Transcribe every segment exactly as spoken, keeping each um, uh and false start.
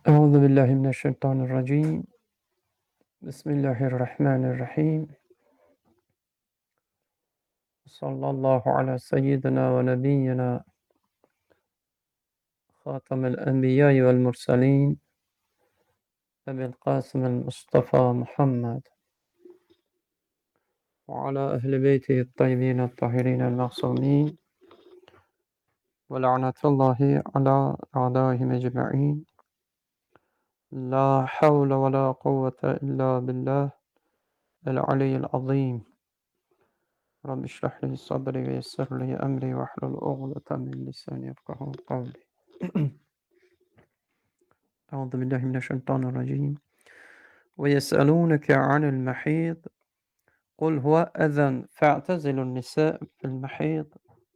أعوذ بالله من الشيطان الرجيم بسم الله الرحمن الرحيم صلى الله على سيدنا ونبينا خاتم الأنبياء والمرسلين أبي القاسم المصطفى محمد وعلى أهل بيته الطيبين الطاهرين المعصومين ولعنة الله على أعدائهم أجمعين لا حول ولا قوة إلا بالله العلي العظيم رب اشرح لي صدري ويسر لي أمري واحلل عقدة من لساني يفقهوا قولي أعوذ بالله من الشيطان الرجيم ويسألونك عن المحيض قل هو أذى فاعتزلوا النساء في المحيض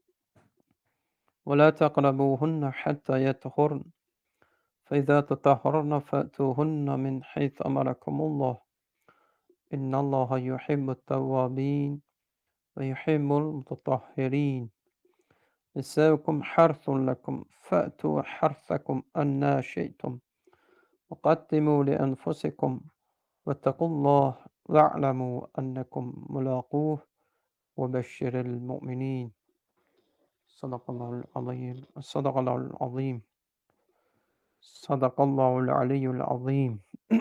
ولا تقربوهن حتى يطهرن فإذا تطهرن فأتوهن من حيث أمركم الله إن الله يحب التوابين ويحب المتطهرين نساؤكم حرث لكم فأتوا حرثكم أنى شئتم وقدموا لأنفسكم واتقوا الله واعلموا أنكم ملاقوه وبشر المؤمنين صدق الله العظيم صدق الله العظيم صدق الله العلي العظيم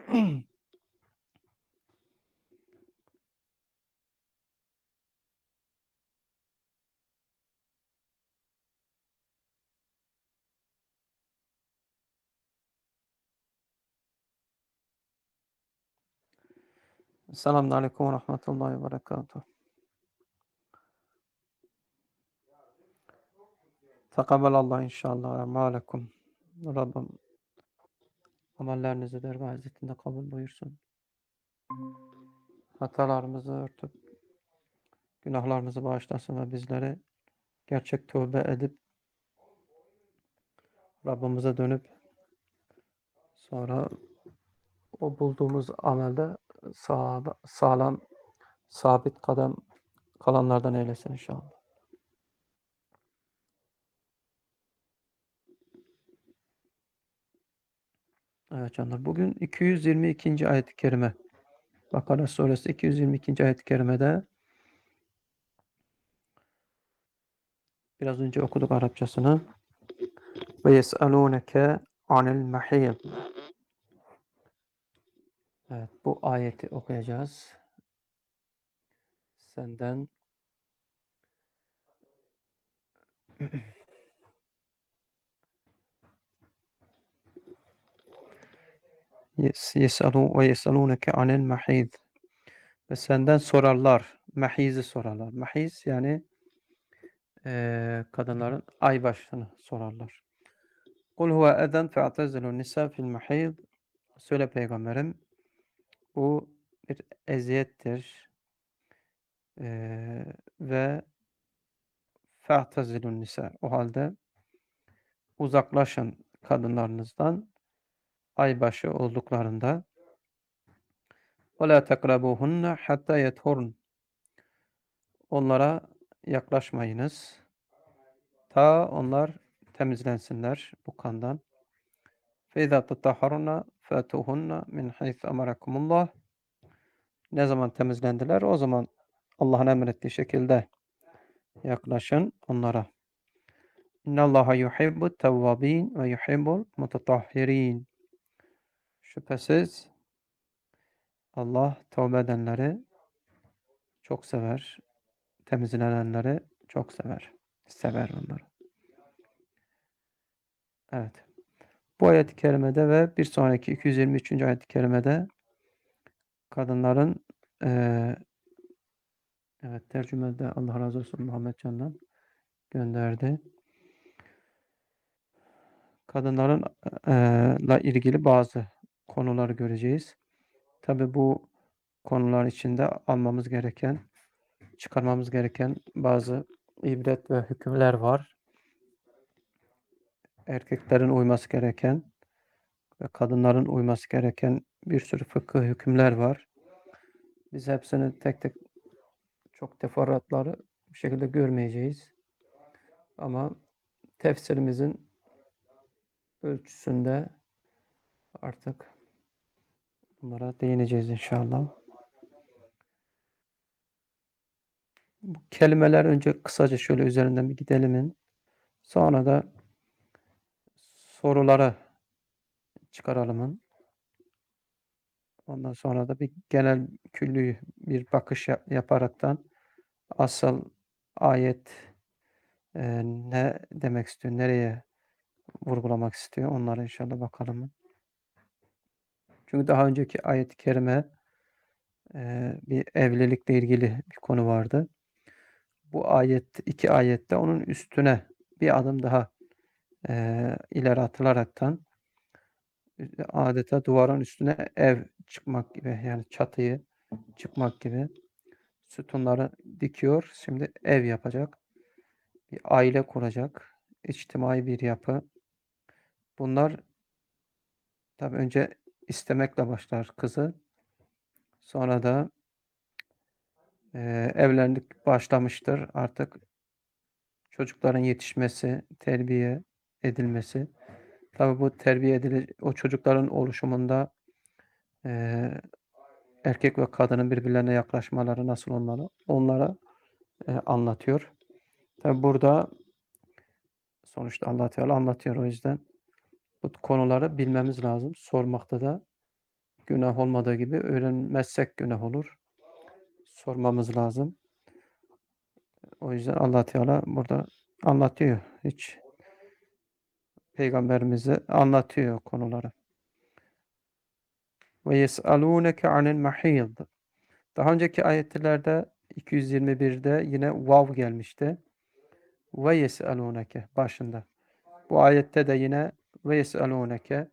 Selamun Aleyküm ve Rahmetullahi ve Berekatuhu. Tekabbelallah inşallah emalekum. Rabbim amellerinizi dergâh izzetinde kabul buyursun. Hatalarımızı örtüp günahlarımızı bağışlasın ve bizleri gerçek tövbe edip Rabbimize dönüp sonra o bulduğumuz amelde sağ, sağlam, sabit kadem kalanlardan eylesin inşallah. Evet canlar. Bugün iki yüz yirmi ikinci ayet-i kerime. Bakara suresi iki yüz yirmi ikinci ayet-i kerimede biraz önce okuduk Arapçasını. Ve yes'alûneke anil mahîd. Evet, bu ayeti okuyacağız. Senden yes, yes'alû ve yes'alûneke anil mahîd. Ve senden sorarlar. Mahizi sorarlar. Mahiz yani e, kadınların ay başını sorarlar. Kul huve eden fe'tezilun nisa fil mahîd. Söyle peygamberim, bu bir eziyettir e, ve fe'tezilun nisa. O halde uzaklaşın kadınlarınızdan aybaşı olduklarında ve la tekrabuhunne hatta yethurn. Onlara yaklaşmayınız. Ta onlar temizlensinler bu kandan. فَاِذَا تَطَّهَّرْنَ فَأْتُوهُنَّ مِنْ حَيْثُ أَمَرَكُمُ اللّٰهِ. Ne zaman temizlendiler? O zaman Allah'ın emrettiği şekilde yaklaşın onlara. اِنَّ اللّٰهَ يُحِبُّ التَّوَّابِينَ ve yuhibbul mutatahhirin. Şüphesiz Allah tövbe edenleri çok sever. Temizlenenleri çok sever. Sever onları. Evet. Bu ayet-i kerimede ve bir sonraki iki yüz yirmi üçüncü ayet-i kerimede kadınların eee evet tercümede Allah razı olsun Muhammed Can'dan gönderdi. Kadınların eee la ilgili bazı konuları göreceğiz. Tabi bu konular içinde almamız gereken, çıkarmamız gereken bazı ibret ve hükümler var. Erkeklerin uyması gereken ve kadınların uyması gereken bir sürü fıkıh hükümler var. Biz hepsini tek tek çok teferruatları bir şekilde görmeyeceğiz. Ama tefsirimizin ölçüsünde Artık bunlara değineceğiz inşallah. Bu kelimeler önce kısaca şöyle üzerinden bir gidelimin. Sonra da sorulara çıkaralımın. Ondan sonra da bir genel küllü bir bakış yap yaparaktan asıl ayet, eee, ne demek istiyor, nereye vurgulamak istiyor onlara inşallah bakalım. Çünkü daha önceki ayet-i kerime, eee, bir evlilikle ilgili bir konu vardı. Bu ayet, iki ayette onun üstüne bir adım daha, eee, ileri atılaraktan adeta duvarın üstüne ev çıkmak gibi, yani çatıyı çıkmak gibi sütunları dikiyor. Şimdi ev yapacak, bir aile kuracak, içtimai bir yapı. Bunlar tabii önce istemekle başlar kızı. Sonra da, eee, evlilik başlamıştır. Artık çocukların yetişmesi, terbiye edilmesi. Tabii bu terbiye edile o çocukların oluşumunda, eee, erkek ve kadının birbirlerine yaklaşmaları nasıl olmalı, onlara, eee, anlatıyor. Tabii burada sonuçta Allah Teala anlatıyor. O yüzden bu konuları bilmemiz lazım. Sormakta da günah olmadığı gibi öğrenmezsek günah olur. Sormamız lazım. O yüzden Allah Teala burada anlatıyor. Hiç Peygamberimize anlatıyor konuları. Ve yes'alûneke anil mahîd. Daha önceki ayetlerde iki yüz yirmi birde yine vav gelmişti. Ve yes'alûneke başında. Bu ayette de yine ve yes'alûneke.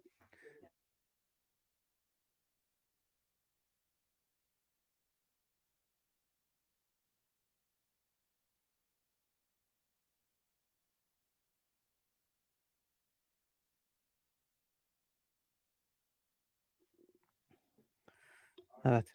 Evet.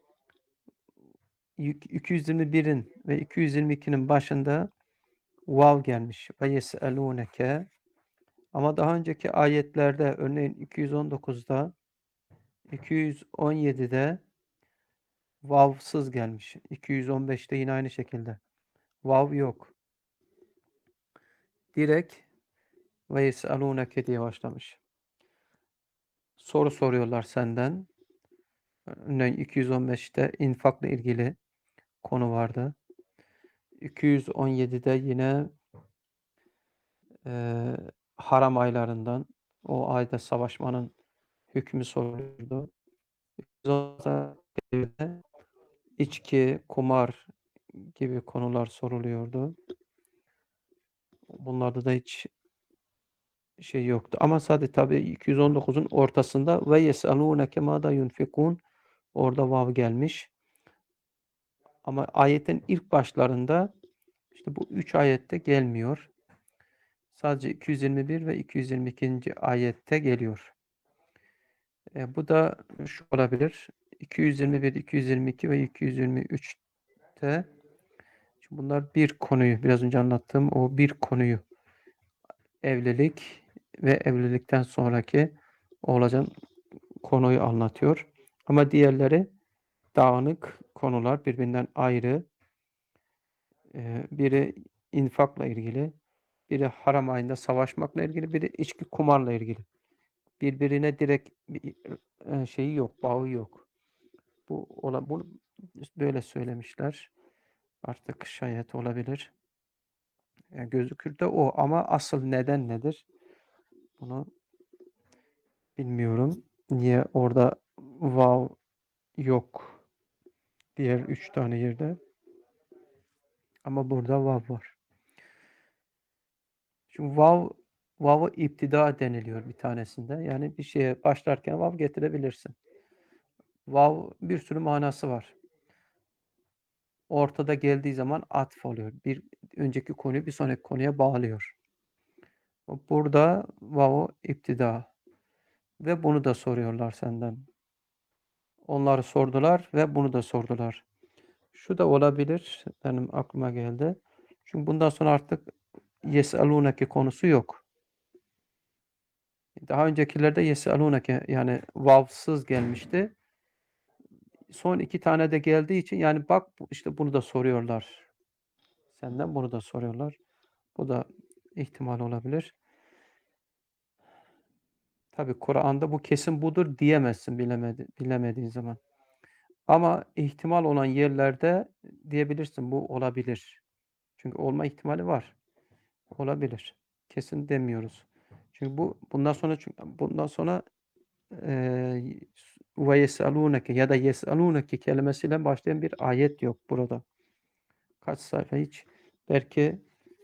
iki yüz yirmi birin ve iki yüz yirmi ikinin başında vav gelmiş. Ve yes'alûneke. Ama daha önceki ayetlerde örneğin iki yüz on dokuzda, iki yüz on yedide vavsız gelmiş. iki yüz on beşte yine aynı şekilde. Vav yok. Direkt ve yes'alûneke diye başlamış. Soru soruyorlar senden. Örneğin iki yüz on beşte infakla ilgili konu vardı. iki yüz on yedide yine eee, haram aylarından, o ayda savaşmanın hükmü soruluyordu. İçki, kumar gibi konular soruluyordu. Bunlarda da hiç şey yoktu. Ama sadece tabii iki yüz on dokuzun ortasında ve yesalûneke mâdâ yunfikûn, orada vav gelmiş. Ama ayetin ilk başlarında işte bu üç ayette gelmiyor. Sadece iki yüz yirmi bir ve iki yüz yirmi ikinci ayette geliyor. E, bu da şu olabilir. iki yüz yirmi bir, iki yüz yirmi iki ve iki yüz yirmi üçte şimdi bunlar bir konuyu, biraz önce anlattığım o bir konuyu, evlilik ve evlilikten sonraki olacak konuyu anlatıyor. Ama diğerleri dağınık konular, birbirinden ayrı. Eee, biri infakla ilgili, biri haram ayında savaşmakla ilgili, biri içki kumarla ilgili. Birbirine direkt bir eee, şeyi yok, bağı yok. Bu ola bunu böyle söylemişler. Artık şayet olabilir. Yani gözükür de o ama asıl neden nedir? Bunu bilmiyorum. Niye orada vav yok diğer üç tane yerde ama burada vav var. Şimdi vav vav'ı iptida deniliyor bir tanesinde. Yani bir şeye başlarken vav getirebilirsin. Vav bir sürü manası var. Ortada geldiği zaman atf oluyor. Bir önceki konuyu bir sonraki konuya bağlıyor. Burada vav'u iptida ve bunu da soruyorlar senden. Onları sordular ve bunu da sordular. Şu da olabilir, benim aklıma geldi. Çünkü bundan sonra artık yes'alûneke konusu yok. Daha öncekilerde yeselûneke yani vavsız gelmişti. Son iki tane de geldiği için yani bak işte bunu da soruyorlar. Senden bunu da soruyorlar. Bu da ihtimal olabilir. Tabii Kur'an'da bu kesin budur diyemezsin bilemedi, bilemediğin zaman. Ama ihtimal olan yerlerde diyebilirsin bu olabilir. Çünkü olma ihtimali var. Olabilir. Kesin demiyoruz. Çünkü bu bundan sonra çünkü bundan sonra eee ve yesalûneke ya da yesalûneke kelimesiyle başlayan bir ayet yok burada. Kaç sayfa hiç belki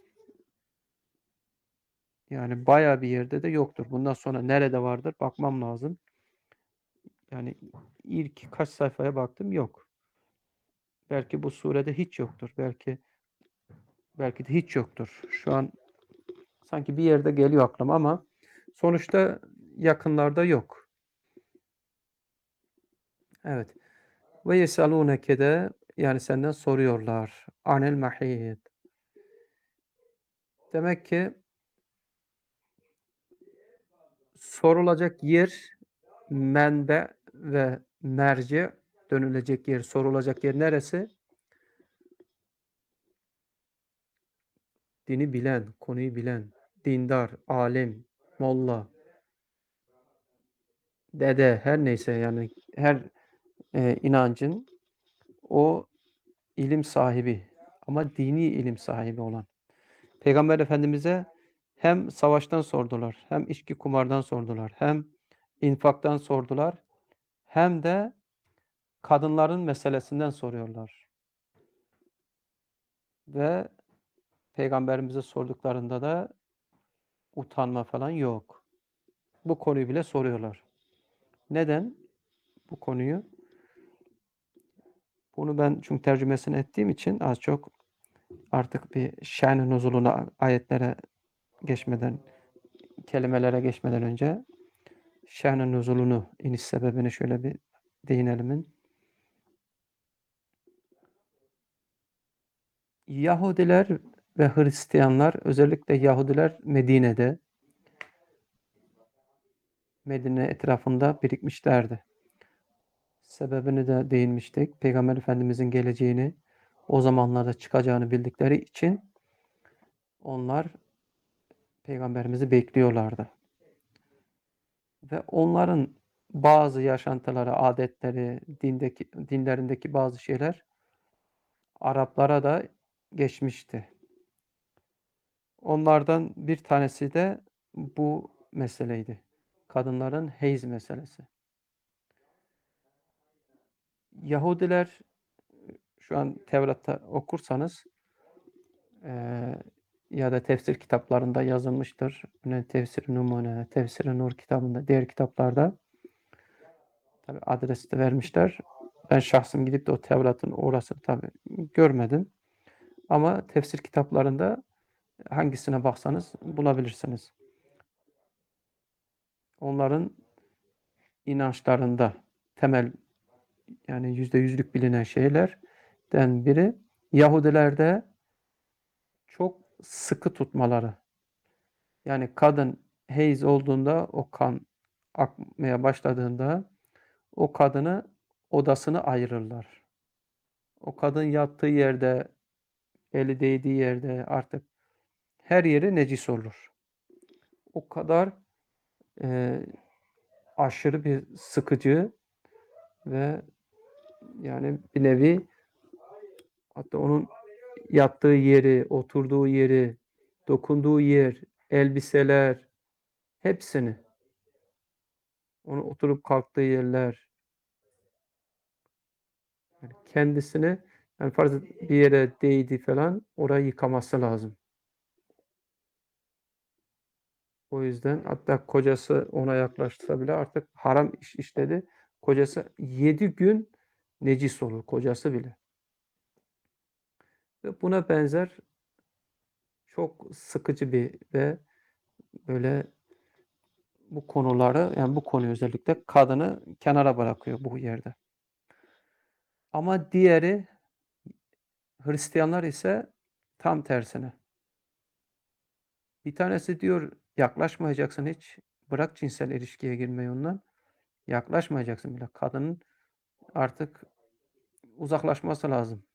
yani bayağı bir yerde de yoktur. Bundan sonra nerede vardır bakmam lazım. Yani ilk kaç sayfaya baktım yok. Belki bu surede hiç yoktur. Belki belki de hiç yoktur. Şu an sanki bir yerde geliyor aklıma ama sonuçta yakınlarda yok. Evet. Ve yesalûneke de yani senden soruyorlar. Anil mahîd. Demek ki sorulacak yer, menbe ve merci dönülecek yer, sorulacak yer neresi? Dini bilen, konuyu bilen, dindar, alim, molla, dede her neyse yani her e, inancın o ilim sahibi ama dini ilim sahibi olan. Peygamber Efendimiz'e hem savaştan sordular, hem içki kumardan sordular, hem infaktan sordular, hem de kadınların meselesinden soruyorlar. Ve Peygamberimize sorduklarında da utanma falan yok. Bu konuyu bile soruyorlar. Neden bu konuyu? Bunu ben çünkü tercümesini ettiğim için az çok artık bir şen-i nuzuluna ayetlere geçmeden, kelimelere geçmeden önce şen-i nuzulunu, iniş sebebini şöyle bir değinelim. Yahudiler ve Hristiyanlar, özellikle Yahudiler Medine'de, Medine etrafında birikmişlerdi. Sebebini de değinmiştik. Peygamber Efendimizin geleceğini, o zamanlarda çıkacağını bildikleri için onlar Peygamberimizi bekliyorlardı. Ve onların bazı yaşantıları, adetleri, dindeki, dinlerindeki bazı şeyler Araplara da geçmişti. Onlardan bir tanesi de bu meseleydi. Kadınların heyz meselesi. Yahudiler şu an Tevrat'ta okursanız eee, ya da tefsir kitaplarında yazılmıştır. Yine Tefsir-i Numune, Tefsir-i Nur kitabında, diğer kitaplarda tabi adresi de vermişler. Ben şahsım gidip de o Tevrat'ın orasını tabi görmedim. Ama tefsir kitaplarında hangisine baksanız bulabilirsiniz. Onların inançlarında temel yani yüzde yüzlük bilinen şeylerden biri Yahudilerde çok sıkı tutmaları. Yani kadın heyz olduğunda o kan akmaya başladığında o kadını odasını ayırırlar. O kadın yattığı yerde, eli değdiği yerde artık her yeri necis olur. O kadar e, aşırı bir sıkıcı ve yani bir nevi hatta onun yattığı yeri, oturduğu yeri, dokunduğu yer, elbiseler hepsini onun oturup kalktığı yerler yani kendisine yani farz et bir yere değdi falan orayı yıkaması lazım. O yüzden hatta kocası ona yaklaşsa bile artık haram iş işledi. Kocası yedi gün necis olur kocası bile. Ve buna benzer çok sıkıcı bir ve böyle bu konuları yani bu konuyu özellikle kadını kenara bırakıyor bu yerde. Ama diğeri Hristiyanlar ise tam tersine. Bir tanesi diyor yaklaşmayacaksın hiç. Bırak cinsel ilişkiye girmeyi onunla, yaklaşmayacaksın bile. Kadının artık uzaklaşması lazım.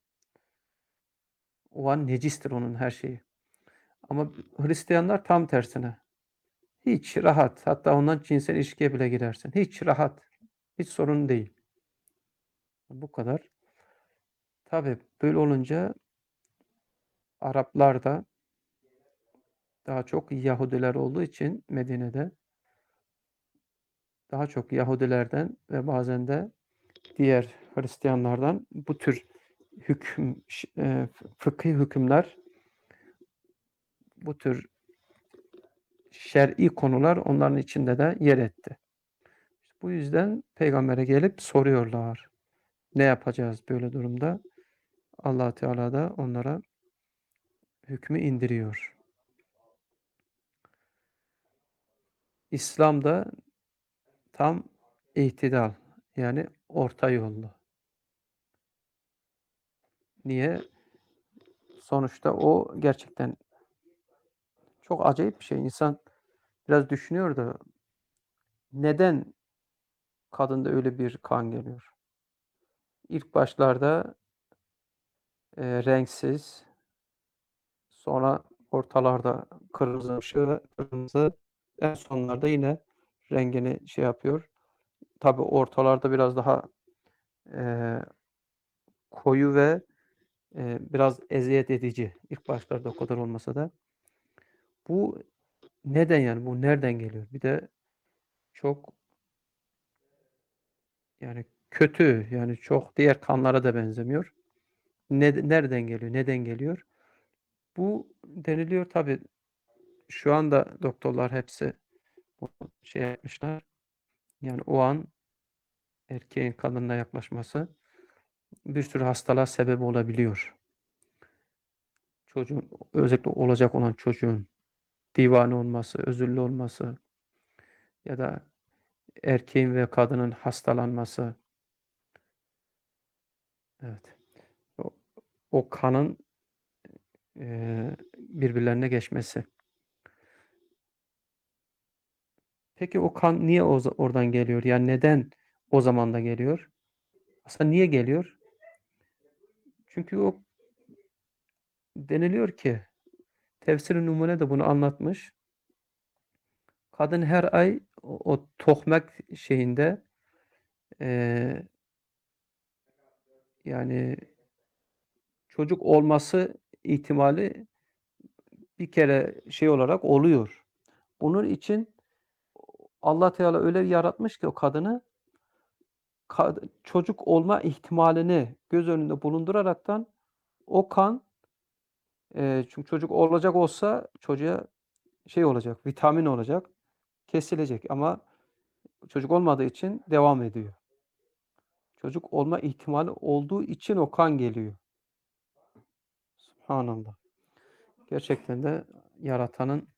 O an necistir onun her şeyi. Ama Hristiyanlar tam tersine. Hiç rahat. Hatta ondan cinsel ilişkiye bile girersin. Hiç rahat. Hiç sorun değil. Bu kadar. Tabii böyle olunca Araplar da daha çok Yahudiler olduğu için Medine'de daha çok Yahudilerden ve bazen de diğer Hristiyanlardan bu tür hüküm, e, fıkhi hükümler, bu tür şer'i konular onların içinde de yer etti. Bu yüzden peygambere gelip soruyorlar. Ne yapacağız böyle durumda? Allah Teala da onlara hükmü indiriyor. İslam'da tam ihtidal, yani orta yollu. Niye? Sonuçta o gerçekten çok acayip bir şey. İnsan biraz düşünüyor da neden kadında öyle bir kan geliyor? İlk başlarda e, renksiz, sonra ortalarda kırmızı ve kırmızı, en sonlarda yine rengini şey yapıyor. Tabii ortalarda biraz daha e, koyu ve e, biraz eziyet edici. İlk başlarda o kadar olmasa da. Bu neden yani? Bu nereden geliyor? Bir de çok yani kötü, yani çok diğer kanlara da benzemiyor. Ne, nereden geliyor? Neden geliyor? Bu deniliyor tabii. Şu anda doktorlar hepsi şey yapmışlar. Yani o an erkeğin kadınına yaklaşması bir sürü hastalığa sebep olabiliyor. Çocuğun, özellikle olacak olan çocuğun divane olması, özürlü olması ya da erkeğin ve kadının hastalanması. Evet. O, o kanın e, birbirlerine geçmesi. Peki o kan niye o, oradan geliyor? Yani neden o zaman da geliyor? Aslında niye geliyor? Çünkü o deniliyor ki Tefsir-i Numune de bunu anlatmış. Kadın her ay o, o tokmak şeyinde e, yani çocuk olması ihtimali bir kere şey olarak oluyor. Bunun için Allah Teala öyle yaratmış ki o kadını çocuk olma ihtimalini göz önünde bulunduraraktan o kan e, çünkü çocuk olacak olsa çocuğa şey olacak, vitamin olacak, kesilecek ama çocuk olmadığı için devam ediyor. Çocuk olma ihtimali olduğu için o kan geliyor. Subhanallah. Gerçekten de yaratanın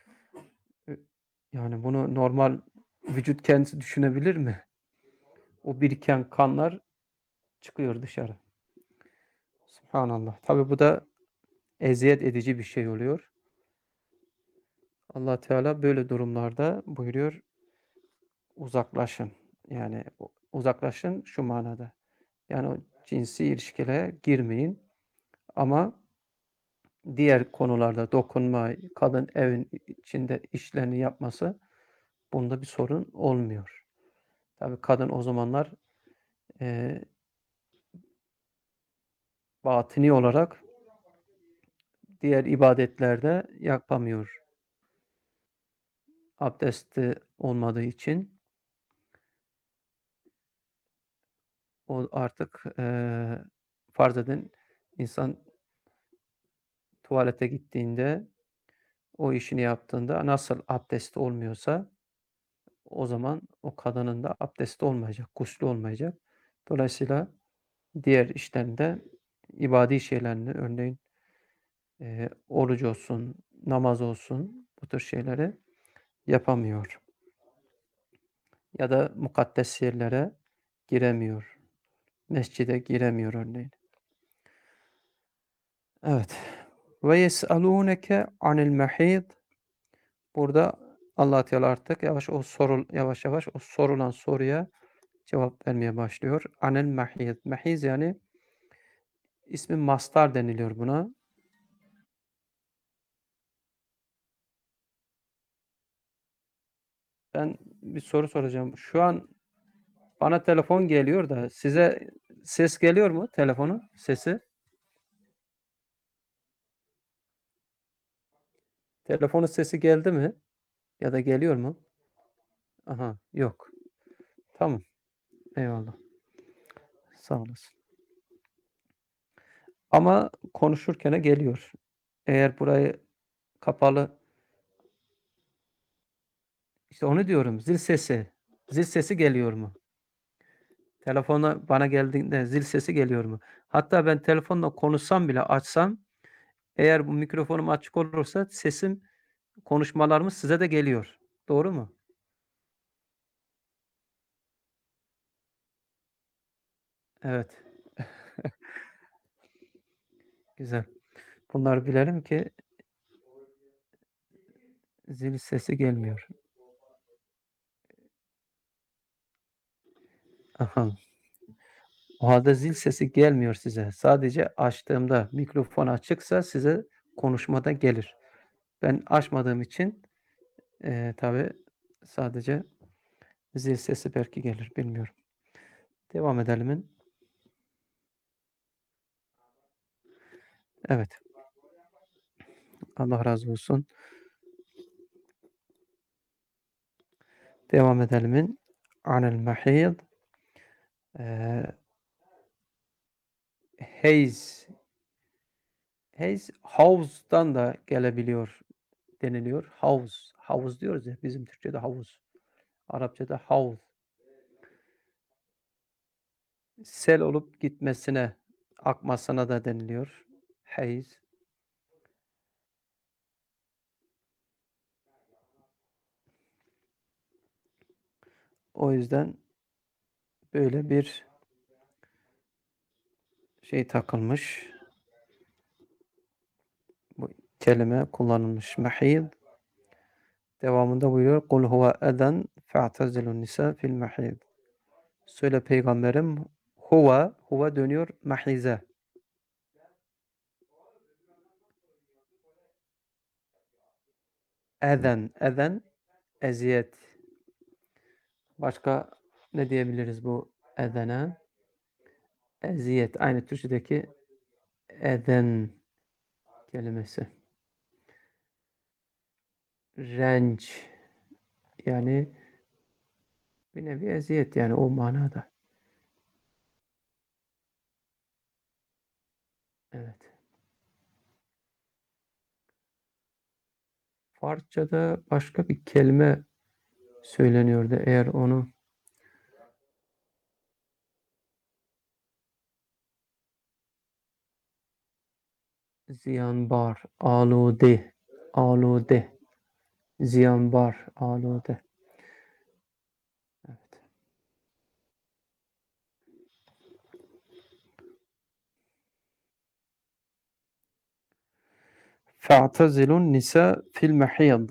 yani bunu normal vücut kendisi düşünebilir mi? O biriken kanlar çıkıyor dışarı. Subhanallah. Tabi bu da eziyet edici bir şey oluyor. Allah Teala böyle durumlarda buyuruyor uzaklaşın. Yani uzaklaşın şu manada. Yani o cinsi ilişkilere girmeyin. Ama diğer konularda dokunma, kadın evin içinde işlerini yapması bunda bir sorun olmuyor. Tabii kadın o zamanlar e, batini olarak diğer ibadetlerde yapamıyor. Abdesti olmadığı için o artık e, farz edin insan tuvalete gittiğinde o işini yaptığında nasıl abdesti olmuyorsa o zaman o kadının da abdesti olmayacak, guslü olmayacak. Dolayısıyla diğer işlerinde ibadi şeylerini örneğin e, oruç olsun, namaz olsun bu tür şeyleri yapamıyor. Ya da mukaddes yerlere giremiyor. Mescide giremiyor örneğin. Evet. Ve yes'alûneke anil mahîd. Burada Allah Teala artık yavaş o sorul yavaş yavaş o sorulan soruya cevap vermeye başlıyor. Anel mahiz. Mahiz yani ismi mastar deniliyor buna. Ben bir soru soracağım. Şu an bana telefon geliyor da size ses geliyor mu telefonun sesi? Telefonun sesi geldi mi? Ya da geliyor mu? Aha, yok. Tamam. Eyvallah. Sağ olasın. Ama konuşurken geliyor. Eğer burayı kapalı işte onu diyorum. Zil sesi. Zil sesi geliyor mu? Telefona bana geldiğinde zil sesi geliyor mu? Hatta ben telefonla konuşsam bile açsam eğer bu mikrofonum açık olursa sesim konuşmalarımız size de geliyor. Doğru mu? Evet. Güzel. Bunları bilelim ki zil sesi gelmiyor. Aha. O halde zil sesi gelmiyor size. Sadece açtığımda mikrofon açıksa size konuşmada gelir. Ben açmadığım için eee tabii sadece zil sesi belki gelir. Bilmiyorum. Devam edelim. Evet. Allah razı olsun. Devam edelim. Anel mahid. Eee Hayz. Hayz havuzdan da gelebiliyor deniliyor. Havuz. Havuz diyoruz ya bizim Türkçe'de havuz. Arapçada havuz. Sel olup gitmesine, akmasına da deniliyor. Hayz. O yüzden böyle bir şey takılmış. Bu kelime kullanılmış. Mahid. Devamında buyuruyor. Kul huve eden fe'tezilun nisa fil mahid. Söyle peygamberim huve, huve dönüyor mahize. Eden, eden eziyet. Başka ne diyebiliriz bu edene? Eziyet. Aynı Türkçedeki eden kelimesi. Renç. Yani bir nevi eziyet yani o manada. Evet. Farsçada başka bir kelime söyleniyordu. Eğer onu ziyanbar, alude, alude, ziyanbar, alude. Evet. Fe'tezilun nisa fil mahiyad.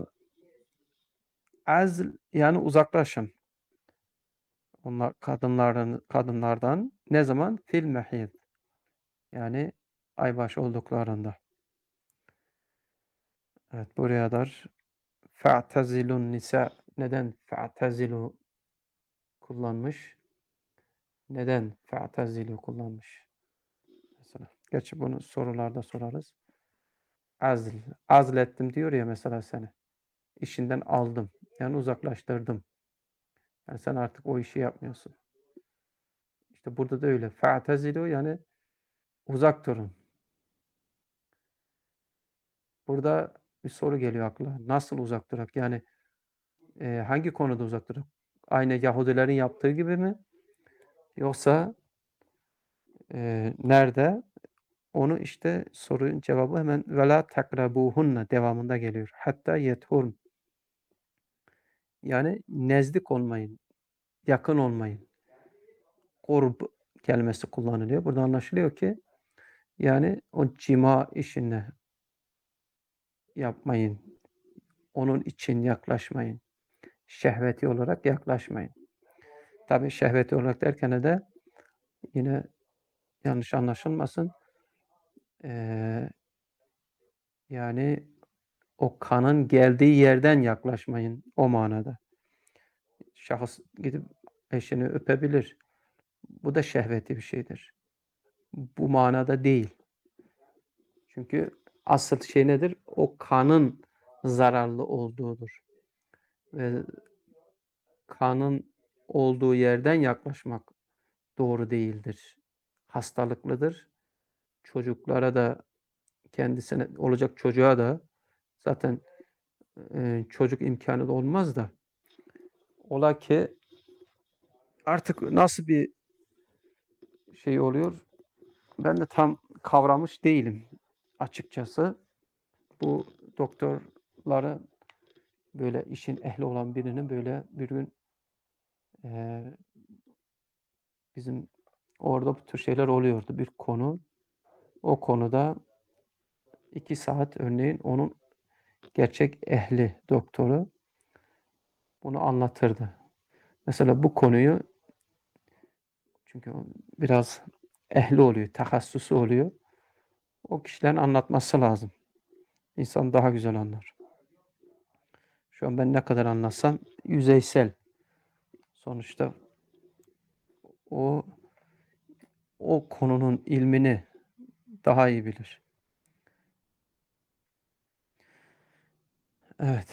Azl yani uzaklaşın. Onlar kadınlardan kadınlardan ne zaman? Fil mahiyad. Yani aybaşı olduklarında. Evet buraya kadar fe'tezilun nisa neden fe'tezilu kullanmış? Neden fe'tezilu kullanmış? Mesela. Gerçi bunu sorularda sorarız. Azl. Azlettim diyor ya mesela seni. İşinden aldım. Yani uzaklaştırdım. Yani sen artık o işi yapmıyorsun. İşte burada da öyle. Fe'tezilu yani uzak durun. Burada bir soru geliyor akla. Nasıl uzak durak? Yani e, hangi konuda uzak durak? Aynı Yahudilerin yaptığı gibi mi? Yoksa e, nerede? Onu işte sorunun cevabı hemen ve la takrabuhunna devamında geliyor. Hatta yethurn. Yani nezdik olmayın, yakın olmayın. Kurb kelimesi kullanılıyor. Burada anlaşılıyor ki yani o cima işini yapmayın. onun için yaklaşmayın. Şehveti olarak yaklaşmayın. Tabii şehveti olarak derken de yine yanlış anlaşılmasın. Eee, yani o kanın geldiği yerden yaklaşmayın o manada. Şahıs gidip eşini öpebilir. Bu da şehveti bir şeydir. Bu manada değil. Çünkü asıl şey nedir? O kanın zararlı olduğudur. Ve kanın olduğu yerden yaklaşmak doğru değildir. Hastalıklıdır. Çocuklara da kendisine olacak çocuğa da zaten e, çocuk imkanı da olmaz da ola ki artık nasıl bir şey oluyor ben de tam kavramış değilim açıkçası. Bu doktorları böyle işin ehli olan birinin böyle bir gün e, bizim orada bu tür şeyler oluyordu bir konu. O konuda iki saat örneğin onun gerçek ehli doktoru bunu anlatırdı. Mesela bu konuyu çünkü biraz ehli oluyor, tahassusu oluyor. O kişilerin anlatması lazım. İnsan daha güzel anlar. Şu an ben ne kadar anlatsam yüzeysel. Sonuçta o o konunun ilmini daha iyi bilir. Evet.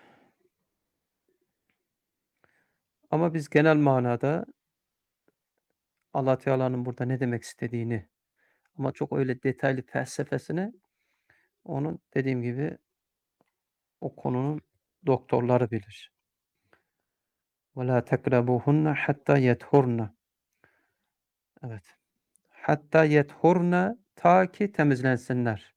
Ama biz genel manada Allah Teala'nın burada ne demek istediğini ama çok öyle detaylı felsefesini onun dediğim gibi o konunun doktorları bilir. وَلَا تَقْرَبُوهُنَّ حَتَّى يَطْهُرْنَ. Evet. Hatta yethurna ta ki temizlensinler.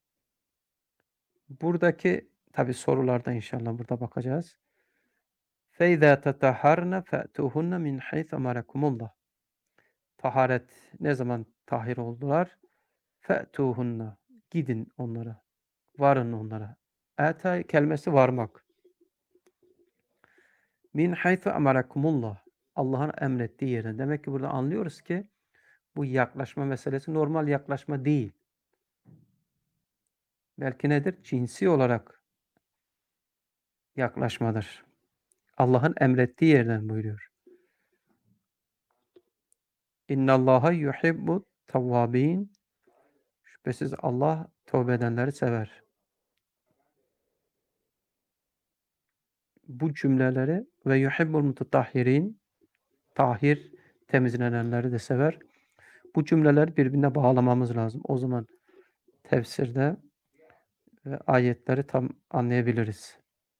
Buradaki tabi sorularda inşallah burada bakacağız. فَاِذَا تَطَهَّرْنَ فَأْتُوهُنَّ مِنْ حَيْثَ أَمَرَكُمُ Taharet ne zaman tahir oldular? فَأْتُوهُنَّ Gidin onlara. Varın onlara. Ata kelimesi varmak. Min haythu emarakumullah. Allah'ın emrettiği yerden. Demek ki burada anlıyoruz ki bu yaklaşma meselesi normal yaklaşma değil. Belki nedir? Cinsi olarak yaklaşmadır. Allah'ın emrettiği yerden buyuruyor. İnnallaha yuhibbu tevvabin. Şüphesiz Allah tövbe edenleri sever. Bu cümleleri ve yuhibbul mutatahhirin tahir temizlenenleri de sever. Bu cümleleri birbirine bağlamamız lazım. O zaman tefsirde ve ayetleri tam anlayabiliriz.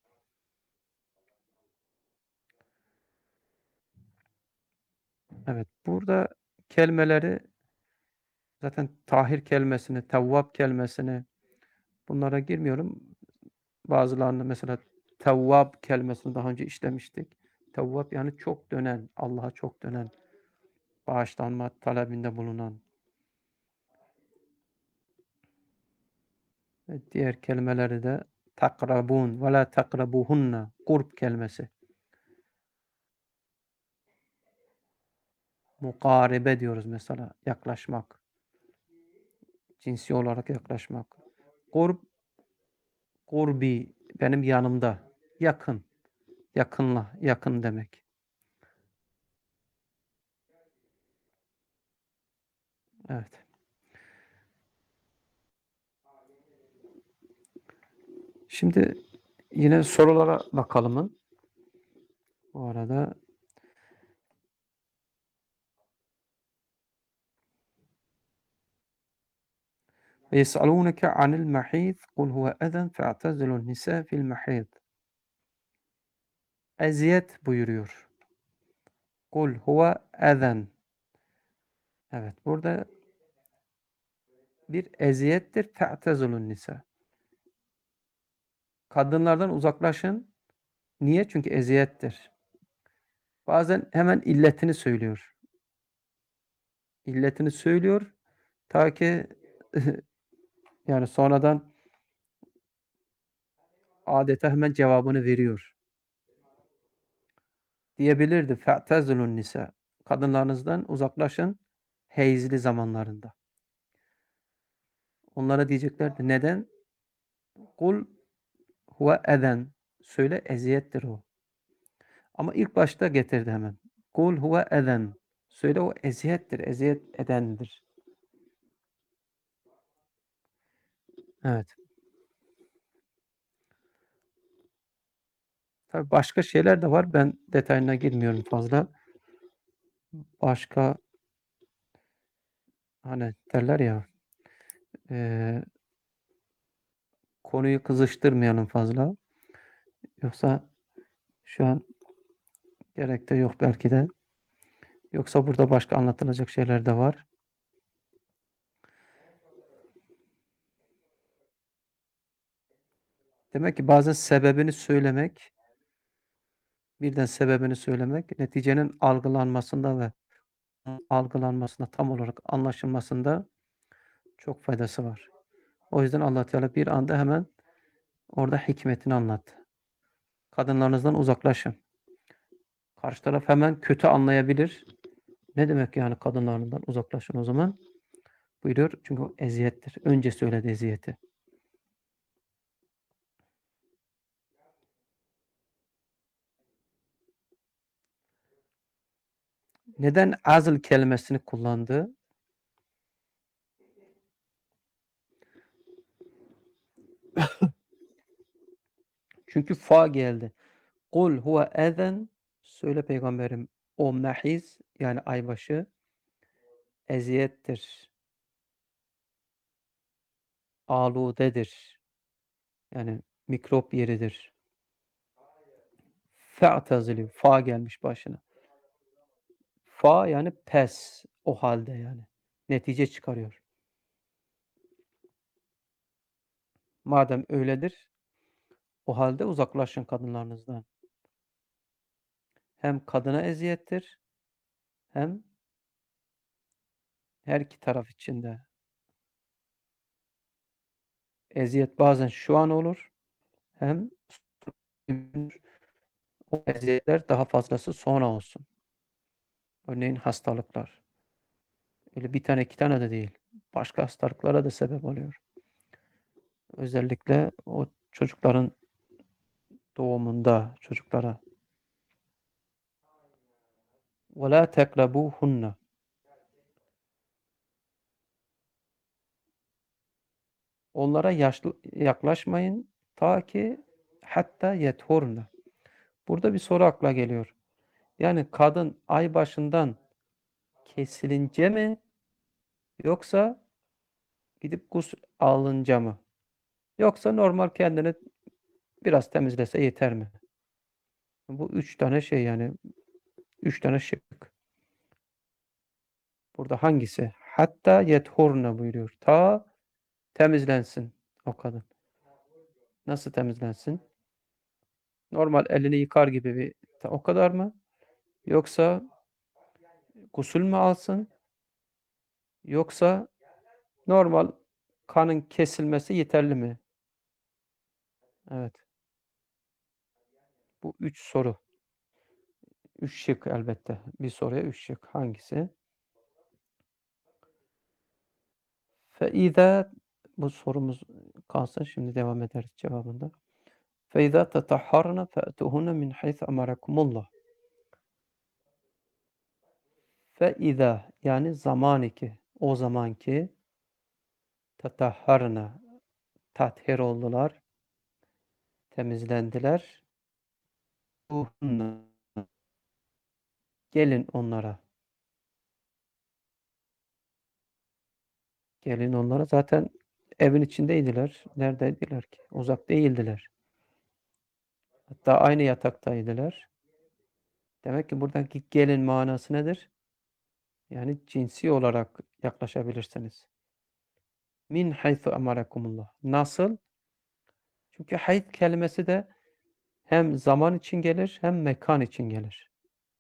Evet, burada kelimeleri zaten tahir kelimesini, tevvab kelimesini bunlara girmiyorum. Bazılarında mesela tevvab kelimesini daha önce işlemiştik. Tevvab yani çok dönen, Allah'a çok dönen, bağışlanma talebinde bulunan. Ve diğer kelimeleri de takrabun ve la takrabuhunna kurb kelimesi. Mukaribe diyoruz mesela yaklaşmak. Cinsi olarak yaklaşmak. Kurb, kurbi benim yanımda. Yakın. Yakınla, yakın demek. Evet. Şimdi yine sorulara bakalım. Bu arada يسألونك عن المحيض قل هو أذى فاعتزلوا النساء في المحيض. Eziyet buyuruyor. Kul huve ezen. Evet burada bir eziyettir. Fe'tezulun nisa. Kadınlardan uzaklaşın. Niye? Çünkü eziyettir. Bazen hemen illetini söylüyor. İlletini söylüyor. Ta ki yani sonradan adeta hemen cevabını veriyor. Diyebilirdi fe'tezilun nisa. Kadınlarınızdan uzaklaşın heyzli zamanlarında. Onlara diyeceklerdi. Neden? Kul huve eden. Söyle eziyettir o. Ama ilk başta getirdi hemen. Kul huve eden. Söyle o eziyettir. Eziyet edendir. Evet. Tabii başka şeyler de var. Ben detayına girmiyorum fazla. Başka hani derler ya e, konuyu kızıştırmayalım fazla. Yoksa şu an gerek de yok belki de. Yoksa burada başka anlatılacak şeyler de var. Demek ki bazen sebebini söylemek, birden sebebini söylemek, neticenin algılanmasında ve algılanmasında, tam olarak anlaşılmasında çok faydası var. O yüzden Allah Teala bir anda hemen orada hikmetini anlattı. Kadınlarınızdan uzaklaşın. Karşı taraf hemen kötü anlayabilir. Ne demek yani kadınlarından uzaklaşın o zaman? Buyuruyor. Çünkü o eziyettir. Önce söyledi eziyeti. Neden azl kelimesini kullandı? Çünkü fa geldi. Kul huve ezen, söyle peygamberim, o mehiz yani aybaşı eziyettir, aludedir. Yani mikrop yeridir. Fe'tazili, fa gelmiş başına. Fa yani pes, o halde yani. Netice çıkarıyor. Madem öyledir, o halde uzaklaşın kadınlarınızdan. Hem kadına eziyettir, hem her iki taraf için de. Eziyet bazen şu an olur, hem o eziyetler daha fazlası sonra olsun. Örneğin hastalıklar. Öyle bir tane iki tane de değil. Başka hastalıklara da sebep oluyor. Özellikle o çocukların doğumunda çocuklara. وَلَا تَقْرَبُوهُنَّ Onlara yaşlı, yaklaşmayın ta ki hatta yethurna. Burada bir soru akla geliyor. Yani kadın ay başından kesilince mi yoksa gidip gusül alınca mı? Yoksa normal kendini biraz temizlese yeter mi? Bu üç tane şey yani üç tane şık. Burada hangisi? Hatta yethurna buyuruyor. Ta temizlensin o kadın. Nasıl temizlensin? Normal elini yıkar gibi bir o kadar mı? Yoksa gusül mü alsın? Yoksa normal kanın kesilmesi yeterli mi? Evet. Bu üç soru. Üç şık elbette. Bir soruya üç şık. Hangisi? فَاِذَا Bu sorumuz kalsın. Şimdi devam ederiz cevabında. فَاِذَا تَطَهَّرْنَ فَأْتُوهُنَّ مِنْ حَيْثَ أَمَرَكُمُ اللّٰهِ فَاِذَا yani zaman iki. O zamanki tetahharna tathir oldular, temizlendiler. Tuhunna gelin onlara. Gelin onlara. Zaten evin içindeydiler. Neredeydiler ki? Uzak değildiler. Hatta aynı yataktaydılar. Demek ki buradaki gelin manası nedir? Yani cinsi olarak yaklaşabilirsiniz. Min haythu emarakumullah. Nasıl? Çünkü hayt kelimesi de hem zaman için gelir hem mekan için gelir.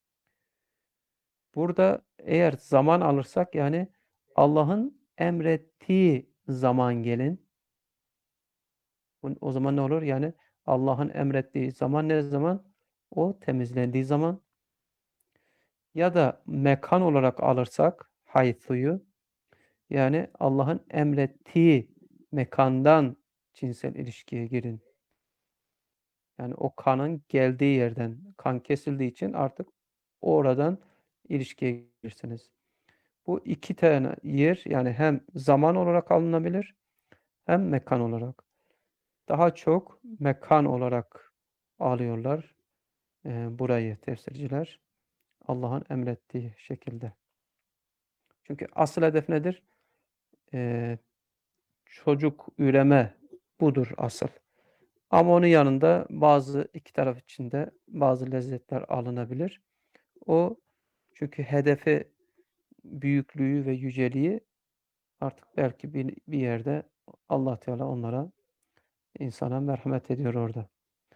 Burada eğer zaman alırsak yani Allah'ın emrettiği zaman gelin. O zaman ne olur? Yani Allah'ın emrettiği zaman ne zaman? O temizlendiği zaman. Ya da mekan olarak alırsak haythuyu, yani Allah'ın emrettiği mekandan cinsel ilişkiye girin. Yani o kanın geldiği yerden, kan kesildiği için artık oradan ilişkiye girirsiniz. Bu iki tane yer, yani hem zaman olarak alınabilir hem mekan olarak. Daha çok mekan olarak alıyorlar e, burayı tefsirciler. Allah'ın emrettiği şekilde. Çünkü asıl hedef nedir? E, çocuk üreme budur asıl. Ama onun yanında bazı iki taraf için de bazı lezzetler alınabilir. O çünkü hedefi, büyüklüğü ve yüceliği artık belki bir, bir yerde Allah Teala onlara, insana merhamet ediyor orada.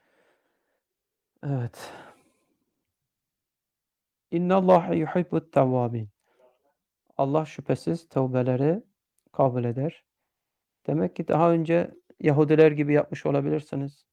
Evet. İnna Allah yuhibbut tevvabin. Allah şüphesiz tevbeleri kabul eder. Demek ki daha önce Yahudiler gibi yapmış olabilirsiniz.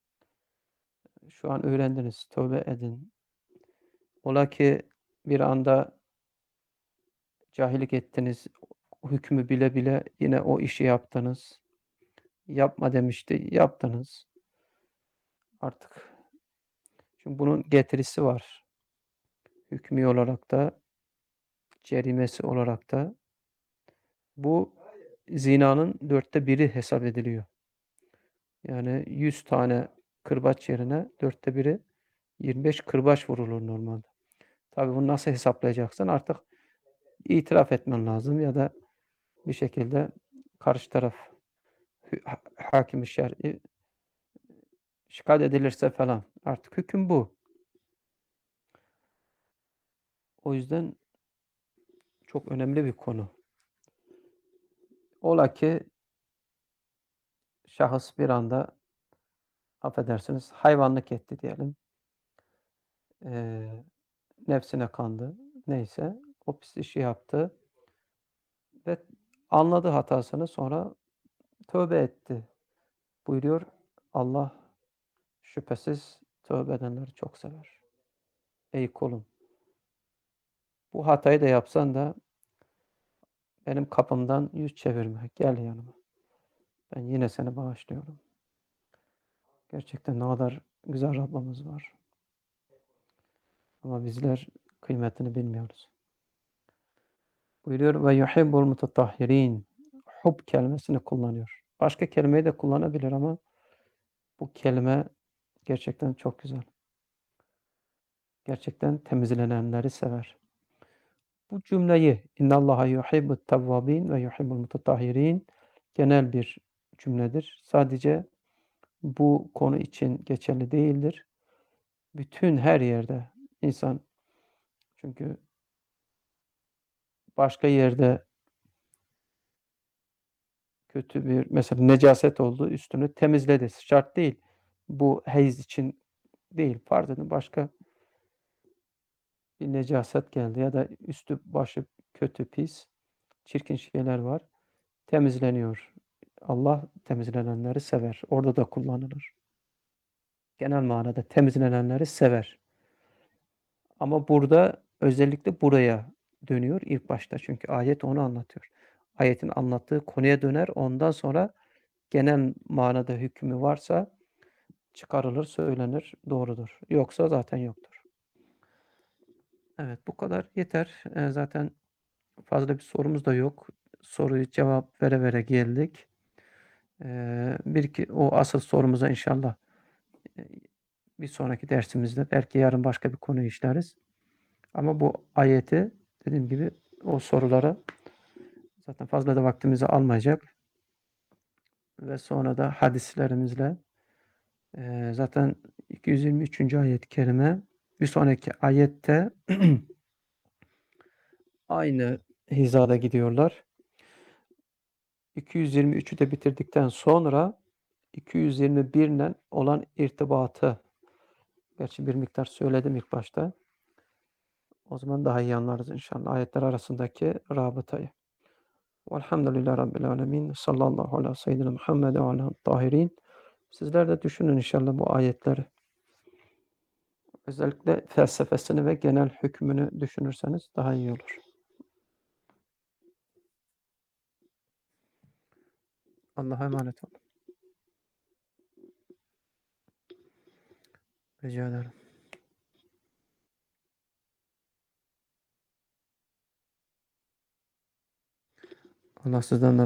Şu an öğrendiniz. Tövbe edin. Ola ki bir anda cahillik ettiniz. Hükmü bile bile yine o işi yaptınız. Yapma demişti. Yaptınız. Artık. Çünkü bunun getirisi var. Hükmü olarak da, cerimesi olarak da. Bu zinanın dörtte biri hesap ediliyor. Yani yüz tane kırbaç yerine dörtte biri, yirmi beş kırbaç vurulur normalde. Tabii bunu nasıl hesaplayacaksın? Artık itiraf etmen lazım ya da bir şekilde karşı taraf hakim-i şer'i şikayet edilirse falan. Artık hüküm bu. O yüzden çok önemli bir konu. Ola ki şahıs bir anda, affedersiniz, hayvanlık etti diyelim. Ee, nefsine kandı. Neyse. O pis işi yaptı. Ve anladı hatasını, sonra tövbe etti. Buyuruyor Allah, şüphesiz tövbe edenleri çok sever. Ey kulum, bu hatayı da yapsan da benim kapımdan yüz çevirme. Gel yanıma. Ben yine seni bağışlıyorum. Gerçekten ne kadar güzel Rabbimiz var. Ama bizler kıymetini bilmiyoruz. Buyuruyor ve yuhibbul mutatahhirin. Hub kelimesini kullanıyor. Başka kelimeyi de kullanabilir ama bu kelime gerçekten çok güzel. Gerçekten temizlenenleri sever. Bu cümleyi innallaha yuhibbut tevvabin ve yuhibbul mutatahhirin genel bir cümledir. Sadece bu konu için geçerli değildir. Bütün her yerde insan, çünkü başka yerde kötü bir mesela necaset oldu, üstünü temizledi. Şart değil. Bu heyz için değil. Farz edin başka bir necaset geldi ya da üstü başı kötü, pis, çirkin şeyler var. Temizleniyor. Allah temizlenenleri sever. Orada da kullanılır. Genel manada temizlenenleri sever. Ama burada özellikle buraya dönüyor ilk başta. Çünkü ayet onu anlatıyor. Ayetin anlattığı konuya döner. Ondan sonra genel manada hükmü varsa çıkarılır, söylenir, doğrudur. Yoksa zaten yoktur. Evet, bu kadar yeter. Eee, zaten fazla bir sorumuz da yok. Soruyu cevap vere vere geldik. Eee, bir iki o asıl sorumuza inşallah eee, bir sonraki dersimizde, belki yarın başka bir konuyu işleriz. Ama bu ayeti, dediğim gibi, o sorulara zaten fazla da vaktimizi almayacak ve sonra da hadislerimizle eee, zaten iki yüz yirmi üçüncü ayet-i kerime bir sonraki ayette aynı hizada gidiyorlar. iki yüz yirmi üçü de bitirdikten sonra iki yüz yirmi bir ile olan irtibatı, gerçi bir miktar söyledim ilk başta. O zaman daha iyi anlarız inşallah ayetler arasındaki rabıtayı. Velhamdülillahi Rabbil alemin. Sallallahu ala seyyidina Muhammed ve ala tahirin. Sizler de düşünün inşallah bu ayetleri. Özellikle felsefesini ve genel hükmünü düşünürseniz daha iyi olur. Allah'a emanet olun. Rica ederim. Allah sizden de